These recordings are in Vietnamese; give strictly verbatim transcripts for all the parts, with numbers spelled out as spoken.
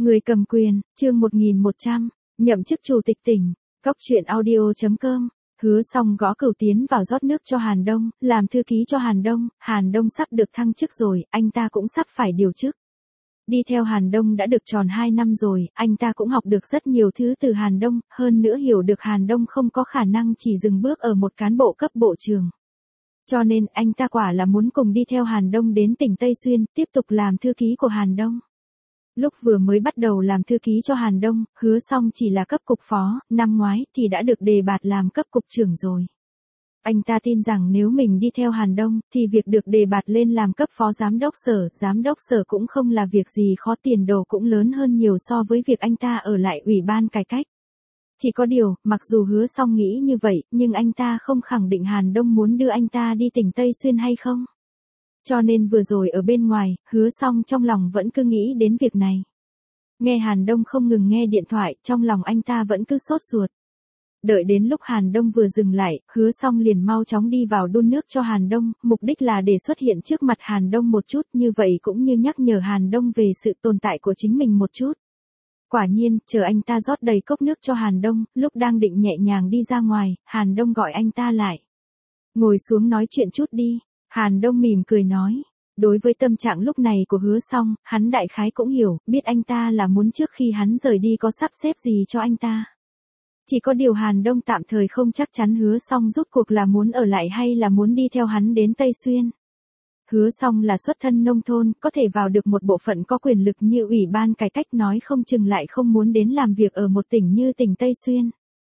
Người cầm quyền, chương một nghìn một trăm, nhậm chức chủ tịch tỉnh, cóc truyện audio.com. Hứa Song gõ cửu tiến vào rót nước cho Hàn Đông, làm thư ký cho Hàn Đông, Hàn Đông sắp được thăng chức rồi, anh ta cũng sắp phải điều chức. Đi theo Hàn Đông đã được tròn hai năm rồi, anh ta cũng học được rất nhiều thứ từ Hàn Đông, hơn nữa hiểu được Hàn Đông không có khả năng chỉ dừng bước ở một cán bộ cấp bộ trưởng. Cho nên anh ta quả là muốn cùng đi theo Hàn Đông đến tỉnh Tây Xuyên, tiếp tục làm thư ký của Hàn Đông. Lúc vừa mới bắt đầu làm thư ký cho Hàn Đông, Hứa Song chỉ là cấp cục phó, năm ngoái thì đã được đề bạt làm cấp cục trưởng rồi. Anh ta tin rằng nếu mình đi theo Hàn Đông, thì việc được đề bạt lên làm cấp phó giám đốc sở, giám đốc sở cũng không là việc gì khó, tiền đồ cũng lớn hơn nhiều so với việc anh ta ở lại ủy ban cải cách. Chỉ có điều, mặc dù Hứa Song nghĩ như vậy, nhưng anh ta không khẳng định Hàn Đông muốn đưa anh ta đi tỉnh Tây Xuyên hay không. Cho nên vừa rồi ở bên ngoài, Hứa Song trong lòng vẫn cứ nghĩ đến việc này. Nghe Hàn Đông không ngừng nghe điện thoại, trong lòng anh ta vẫn cứ sốt ruột. Đợi đến lúc Hàn Đông vừa dừng lại, Hứa Song liền mau chóng đi vào đun nước cho Hàn Đông, mục đích là để xuất hiện trước mặt Hàn Đông một chút, như vậy cũng như nhắc nhở Hàn Đông về sự tồn tại của chính mình một chút. Quả nhiên, chờ anh ta rót đầy cốc nước cho Hàn Đông, lúc đang định nhẹ nhàng đi ra ngoài, Hàn Đông gọi anh ta lại. Ngồi xuống nói chuyện chút đi. Hàn Đông mỉm cười nói. Đối với tâm trạng lúc này của Hứa Song, hắn đại khái cũng hiểu, biết anh ta là muốn trước khi hắn rời đi có sắp xếp gì cho anh ta. Chỉ có điều Hàn Đông tạm thời không chắc chắn Hứa Song rút cuộc là muốn ở lại hay là muốn đi theo hắn đến Tây Xuyên. Hứa Song là xuất thân nông thôn, có thể vào được một bộ phận có quyền lực như ủy ban cải cách, nói không chừng lại không muốn đến làm việc ở một tỉnh như tỉnh Tây Xuyên.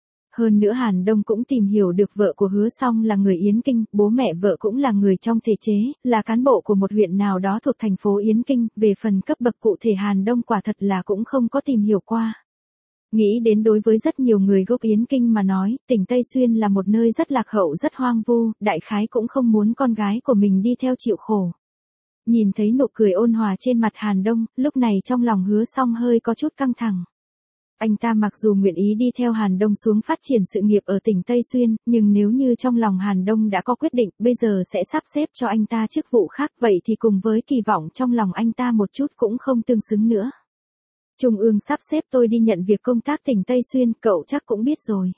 Hơn nữa Hàn Đông cũng tìm hiểu được vợ của Hứa Song là người Yến Kinh, bố mẹ vợ cũng là người trong thể chế, là cán bộ của một huyện nào đó thuộc thành phố Yến Kinh, về phần cấp bậc cụ thể Hàn Đông quả thật là cũng không có tìm hiểu qua. Nghĩ đến đối với rất nhiều người gốc Yến Kinh mà nói, tỉnh Tây Xuyên là một nơi rất lạc hậu, rất hoang vu, đại khái cũng không muốn con gái của mình đi theo chịu khổ. Nhìn thấy nụ cười ôn hòa trên mặt Hàn Đông, lúc này trong lòng Hứa Song hơi có chút căng thẳng. Anh ta mặc dù nguyện ý đi theo Hàn Đông xuống phát triển sự nghiệp ở tỉnh Tây Xuyên, nhưng nếu như trong lòng Hàn Đông đã có quyết định, bây giờ sẽ sắp xếp cho anh ta chức vụ khác, vậy thì cùng với kỳ vọng trong lòng anh ta một chút cũng không tương xứng nữa. Trung ương sắp xếp tôi đi nhận việc công tác tỉnh Tây Xuyên, cậu chắc cũng biết rồi.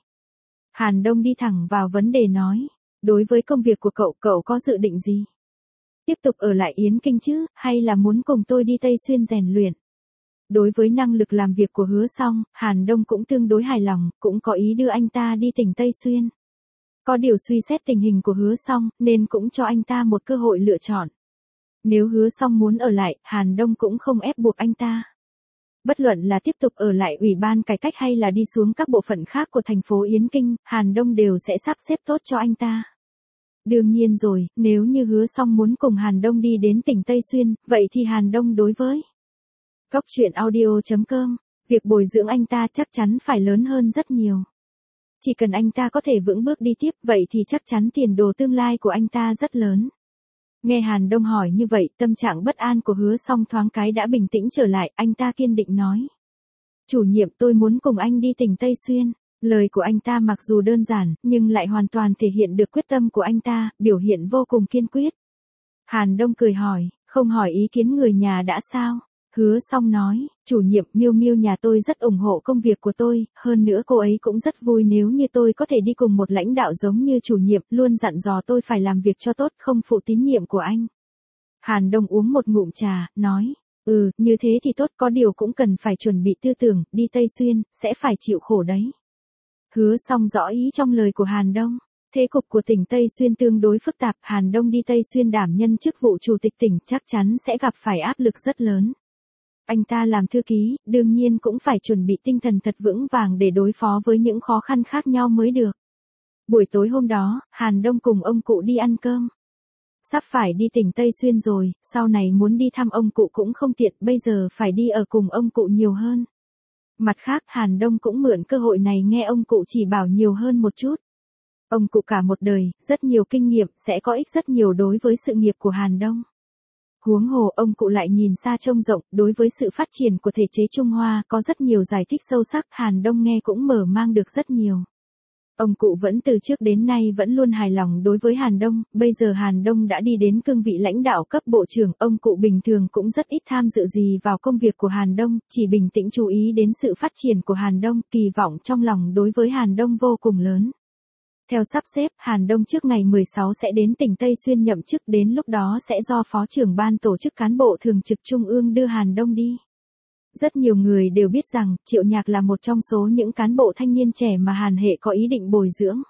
Hàn Đông đi thẳng vào vấn đề nói. Đối với công việc của cậu, cậu có dự định gì? Tiếp tục ở lại Yến Kinh chứ, hay là muốn cùng tôi đi Tây Xuyên rèn luyện? Đối với năng lực làm việc của Hứa Song, Hàn Đông cũng tương đối hài lòng, cũng có ý đưa anh ta đi tỉnh Tây Xuyên. Có điều suy xét tình hình của Hứa Song, nên cũng cho anh ta một cơ hội lựa chọn. Nếu Hứa Song muốn ở lại, Hàn Đông cũng không ép buộc anh ta. Bất luận là tiếp tục ở lại ủy ban cải cách hay là đi xuống các bộ phận khác của thành phố Yến Kinh, Hàn Đông đều sẽ sắp xếp tốt cho anh ta. Đương nhiên rồi, nếu như Hứa Song muốn cùng Hàn Đông đi đến tỉnh Tây Xuyên, vậy thì Hàn Đông đối với cóc truyện audio.com, việc bồi dưỡng anh ta chắc chắn phải lớn hơn rất nhiều. Chỉ cần anh ta có thể vững bước đi tiếp, vậy thì chắc chắn tiền đồ tương lai của anh ta rất lớn. Nghe Hàn Đông hỏi như vậy, tâm trạng bất an của Hứa Song thoáng cái đã bình tĩnh trở lại, anh ta kiên định nói. Chủ nhiệm, tôi muốn cùng anh đi tỉnh Tây Xuyên. Lời của anh ta mặc dù đơn giản, nhưng lại hoàn toàn thể hiện được quyết tâm của anh ta, biểu hiện vô cùng kiên quyết. Hàn Đông cười hỏi, không hỏi ý kiến người nhà đã sao? Hứa Song nói, chủ nhiệm, Miêu Miêu nhà tôi rất ủng hộ công việc của tôi, hơn nữa cô ấy cũng rất vui nếu như tôi có thể đi cùng một lãnh đạo giống như chủ nhiệm, luôn dặn dò tôi phải làm việc cho tốt, không phụ tín nhiệm của anh. Hàn Đông uống một ngụm trà, nói, ừ, như thế thì tốt, có điều cũng cần phải chuẩn bị tư tưởng, đi Tây Xuyên, sẽ phải chịu khổ đấy. Hứa Song rõ ý trong lời của Hàn Đông. Thế cục của tỉnh Tây Xuyên tương đối phức tạp, Hàn Đông đi Tây Xuyên đảm nhân chức vụ chủ tịch tỉnh chắc chắn sẽ gặp phải áp lực rất lớn. Anh ta làm thư ký, đương nhiên cũng phải chuẩn bị tinh thần thật vững vàng để đối phó với những khó khăn khác nhau mới được. Buổi tối hôm đó, Hàn Đông cùng ông cụ đi ăn cơm. Sắp phải đi tỉnh Tây Xuyên rồi, sau này muốn đi thăm ông cụ cũng không tiện, bây giờ phải đi ở cùng ông cụ nhiều hơn. Mặt khác, Hàn Đông cũng mượn cơ hội này nghe ông cụ chỉ bảo nhiều hơn một chút. Ông cụ cả một đời, rất nhiều kinh nghiệm, sẽ có ích rất nhiều đối với sự nghiệp của Hàn Đông. Huống hồ, ông cụ lại nhìn xa trông rộng, đối với sự phát triển của thể chế Trung Hoa, có rất nhiều giải thích sâu sắc, Hàn Đông nghe cũng mở mang được rất nhiều. Ông cụ vẫn từ trước đến nay vẫn luôn hài lòng đối với Hàn Đông, bây giờ Hàn Đông đã đi đến cương vị lãnh đạo cấp bộ trưởng, ông cụ bình thường cũng rất ít tham dự gì vào công việc của Hàn Đông, chỉ bình tĩnh chú ý đến sự phát triển của Hàn Đông, kỳ vọng trong lòng đối với Hàn Đông vô cùng lớn. Theo sắp xếp, Hàn Đông trước ngày mười sáu sẽ đến tỉnh Tây Xuyên nhậm chức, đến lúc đó sẽ do Phó trưởng ban tổ chức cán bộ thường trực Trung ương đưa Hàn Đông đi. Rất nhiều người đều biết rằng, Triệu Nhạc là một trong số những cán bộ thanh niên trẻ mà Hàn Hệ có ý định bồi dưỡng.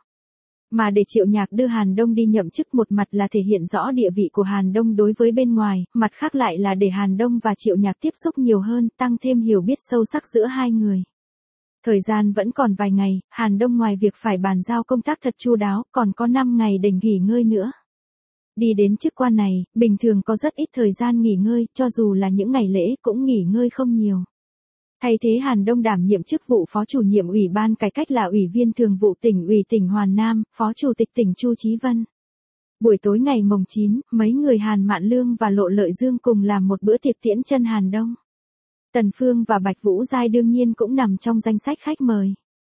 Mà để Triệu Nhạc đưa Hàn Đông đi nhậm chức, một mặt là thể hiện rõ địa vị của Hàn Đông đối với bên ngoài, mặt khác lại là để Hàn Đông và Triệu Nhạc tiếp xúc nhiều hơn, tăng thêm hiểu biết sâu sắc giữa hai người. Thời gian vẫn còn vài ngày, Hàn Đông ngoài việc phải bàn giao công tác thật chu đáo, còn có năm ngày để nghỉ ngơi nữa. Đi đến chức quan này, bình thường có rất ít thời gian nghỉ ngơi, cho dù là những ngày lễ cũng nghỉ ngơi không nhiều. Thay thế Hàn Đông đảm nhiệm chức vụ Phó chủ nhiệm Ủy ban Cải cách là Ủy viên Thường vụ Tỉnh ủy tỉnh Hoàn Nam, Phó Chủ tịch tỉnh Chu Chí Vân. Buổi tối ngày mồng chín, mấy người Hàn Mạn Lương và Lộ Lợi Dương cùng làm một bữa tiệc tiễn chân Hàn Đông. Tần Phương và Bạch Vũ Giai đương nhiên cũng nằm trong danh sách khách mời.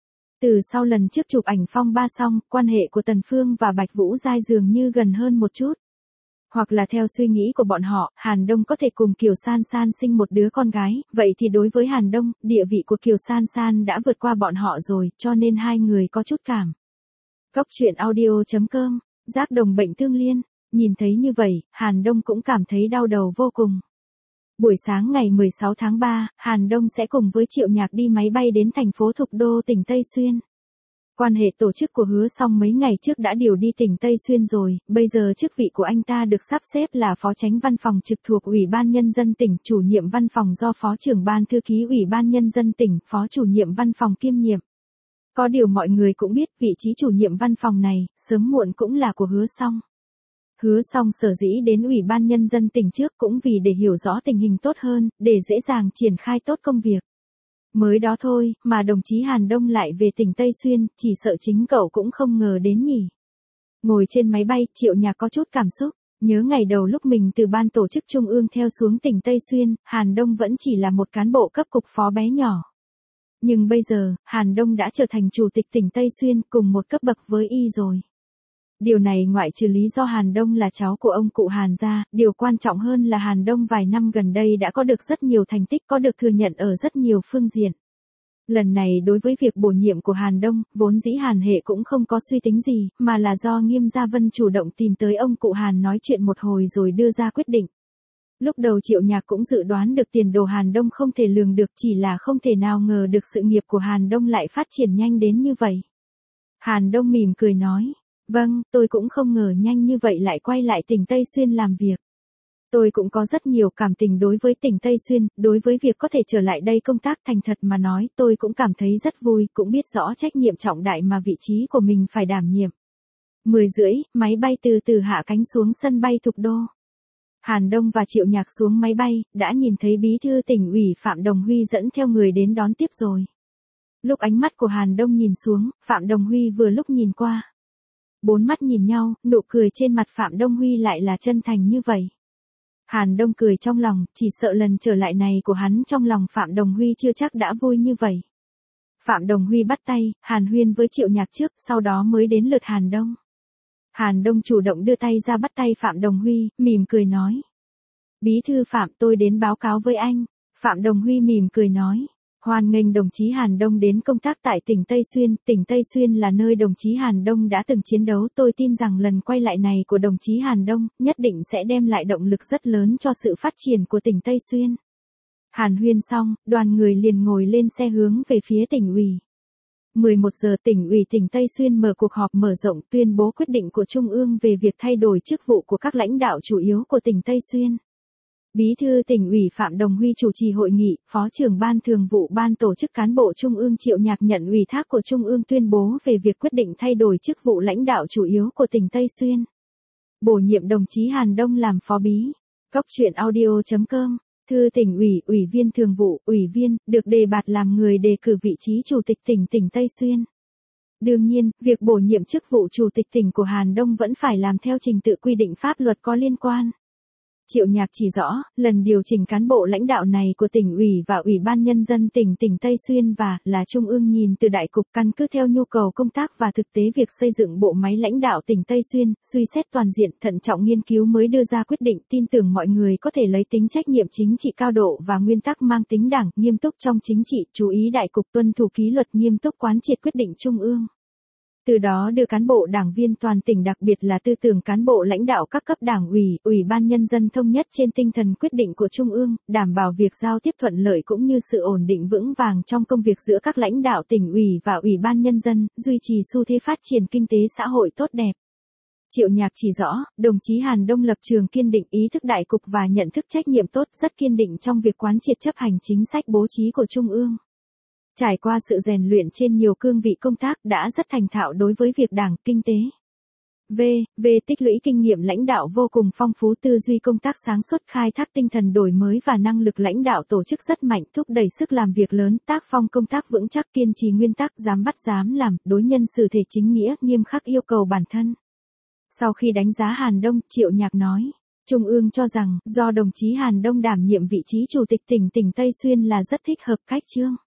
Từ sau lần trước chụp ảnh phong ba xong, quan hệ của Tần Phương và Bạch Vũ Giai dường như gần hơn một chút. Hoặc là theo suy nghĩ của bọn họ, Hàn Đông có thể cùng Kiều San San sinh một đứa con gái, vậy thì đối với Hàn Đông, địa vị của Kiều San San đã vượt qua bọn họ rồi, cho nên hai người có chút cảm. Cốc truyện audio chấm com, giác đồng bệnh tương liên, nhìn thấy như vậy, Hàn Đông cũng cảm thấy đau đầu vô cùng. Buổi sáng ngày mười sáu tháng ba, Hàn Đông sẽ cùng với Triệu Nhạc đi máy bay đến thành phố Thục Đô tỉnh Tây Xuyên. Quan hệ tổ chức của Hứa Song mấy ngày trước đã điều đi tỉnh Tây Xuyên rồi, bây giờ chức vị của anh ta được sắp xếp là Phó Chánh Văn phòng trực thuộc Ủy ban Nhân dân tỉnh, chủ nhiệm văn phòng do Phó trưởng ban thư ký Ủy ban Nhân dân tỉnh, Phó chủ nhiệm văn phòng kiêm nhiệm. Có điều mọi người cũng biết vị trí chủ nhiệm văn phòng này, sớm muộn cũng là của Hứa Song. Hứa Song sở dĩ đến Ủy ban Nhân dân tỉnh trước cũng vì để hiểu rõ tình hình tốt hơn, để dễ dàng triển khai tốt công việc. Mới đó thôi, mà đồng chí Hàn Đông lại về tỉnh Tây Xuyên, chỉ sợ chính cậu cũng không ngờ đến nhỉ. Ngồi trên máy bay, Triệu Nhạc có chút cảm xúc, nhớ ngày đầu lúc mình từ ban tổ chức Trung ương theo xuống tỉnh Tây Xuyên, Hàn Đông vẫn chỉ là một cán bộ cấp cục phó bé nhỏ. Nhưng bây giờ, Hàn Đông đã trở thành chủ tịch tỉnh Tây Xuyên, cùng một cấp bậc với y rồi. Điều này ngoại trừ lý do Hàn Đông là cháu của ông cụ Hàn ra, điều quan trọng hơn là Hàn Đông vài năm gần đây đã có được rất nhiều thành tích, có được thừa nhận ở rất nhiều phương diện. Lần này đối với việc bổ nhiệm của Hàn Đông, vốn dĩ Hàn Hệ cũng không có suy tính gì, mà là do Nghiêm Gia Vân chủ động tìm tới ông cụ Hàn nói chuyện một hồi rồi đưa ra quyết định. Lúc đầu Triệu Nhạc cũng dự đoán được tiền đồ Hàn Đông không thể lường được, chỉ là không thể nào ngờ được sự nghiệp của Hàn Đông lại phát triển nhanh đến như vậy. Hàn Đông mỉm cười nói. Vâng, tôi cũng không ngờ nhanh như vậy lại quay lại tỉnh Tây Xuyên làm việc. Tôi cũng có rất nhiều cảm tình đối với tỉnh Tây Xuyên, đối với việc có thể trở lại đây công tác, thành thật mà nói, tôi cũng cảm thấy rất vui, cũng biết rõ trách nhiệm trọng đại mà vị trí của mình phải đảm nhiệm. Mười rưỡi, máy bay từ từ hạ cánh xuống sân bay Thục Đô. Hàn Đông và Triệu Nhạc xuống máy bay, đã nhìn thấy bí thư tỉnh ủy Phạm Đồng Huy dẫn theo người đến đón tiếp rồi. Lúc ánh mắt của Hàn Đông nhìn xuống, Phạm Đồng Huy vừa lúc nhìn qua. Bốn mắt nhìn nhau, nụ cười trên mặt Phạm Đông Huy lại là chân thành như vậy. Hàn Đông cười trong lòng, chỉ sợ lần trở lại này của hắn trong lòng Phạm Đồng Huy chưa chắc đã vui như vậy. Phạm Đồng Huy bắt tay, Hàn huyên với Triệu Nhạc trước, sau đó mới đến lượt Hàn Đông. Hàn Đông chủ động đưa tay ra bắt tay Phạm Đồng Huy, mỉm cười nói. Bí thư Phạm, tôi đến báo cáo với anh. Phạm Đồng Huy mỉm cười nói. Hoan nghênh đồng chí Hàn Đông đến công tác tại tỉnh Tây Xuyên, tỉnh Tây Xuyên là nơi đồng chí Hàn Đông đã từng chiến đấu, tôi tin rằng lần quay lại này của đồng chí Hàn Đông, nhất định sẽ đem lại động lực rất lớn cho sự phát triển của tỉnh Tây Xuyên. Hàn huyên xong, đoàn người liền ngồi lên xe hướng về phía tỉnh ủy. mười một giờ tỉnh ủy tỉnh Tây Xuyên mở cuộc họp mở rộng tuyên bố quyết định của Trung ương về việc thay đổi chức vụ của các lãnh đạo chủ yếu của tỉnh Tây Xuyên. Bí thư tỉnh ủy Phạm Đồng Huy chủ trì hội nghị, Phó trưởng ban thường vụ ban tổ chức cán bộ Trung ương Triệu Nhạc nhận ủy thác của Trung ương tuyên bố về việc quyết định thay đổi chức vụ lãnh đạo chủ yếu của tỉnh Tây Xuyên. Bổ nhiệm đồng chí Hàn Đông làm phó bí. Cốc truyện audio chấm com, thư tỉnh ủy, ủy viên thường vụ, ủy viên, được đề bạt làm người đề cử vị trí chủ tịch tỉnh tỉnh Tây Xuyên. Đương nhiên, việc bổ nhiệm chức vụ chủ tịch tỉnh của Hàn Đông vẫn phải làm theo trình tự quy định pháp luật có liên quan. Triệu Nhạc chỉ rõ, lần điều chỉnh cán bộ lãnh đạo này của tỉnh ủy và Ủy ban Nhân dân tỉnh tỉnh Tây Xuyên và là Trung ương nhìn từ đại cục căn cứ theo nhu cầu công tác và thực tế việc xây dựng bộ máy lãnh đạo tỉnh Tây Xuyên, suy xét toàn diện thận trọng nghiên cứu mới đưa ra quyết định, tin tưởng mọi người có thể lấy tính trách nhiệm chính trị cao độ và nguyên tắc mang tính đảng, nghiêm túc trong chính trị, chú ý đại cục tuân thủ kỷ luật nghiêm túc quán triệt quyết định Trung ương. Từ đó đưa cán bộ đảng viên toàn tỉnh đặc biệt là tư tưởng cán bộ lãnh đạo các cấp đảng ủy, Ủy ban Nhân dân thống nhất trên tinh thần quyết định của Trung ương, đảm bảo việc giao tiếp thuận lợi cũng như sự ổn định vững vàng trong công việc giữa các lãnh đạo tỉnh ủy và Ủy ban Nhân dân, duy trì xu thế phát triển kinh tế xã hội tốt đẹp. Triệu Nhạc chỉ rõ, đồng chí Hàn Đông lập trường kiên định ý thức đại cục và nhận thức trách nhiệm tốt, rất kiên định trong việc quán triệt chấp hành chính sách bố trí của Trung ương. Trải qua sự rèn luyện trên nhiều cương vị công tác đã rất thành thạo đối với việc đảng, kinh tế. V. V. Tích lũy kinh nghiệm lãnh đạo vô cùng phong phú, tư duy công tác sáng suốt, khai thác tinh thần đổi mới và năng lực lãnh đạo tổ chức rất mạnh, thúc đẩy sức làm việc lớn, tác phong công tác vững chắc, kiên trì nguyên tắc, dám bắt dám làm, đối nhân xử thể chính nghĩa, nghiêm khắc yêu cầu bản thân. Sau khi đánh giá Hàn Đông, Triệu Nhạc nói, Trung ương cho rằng, do đồng chí Hàn Đông đảm nhiệm vị trí Chủ tịch tỉnh tỉnh Tây Xuyên là rất thích hợp cách chương.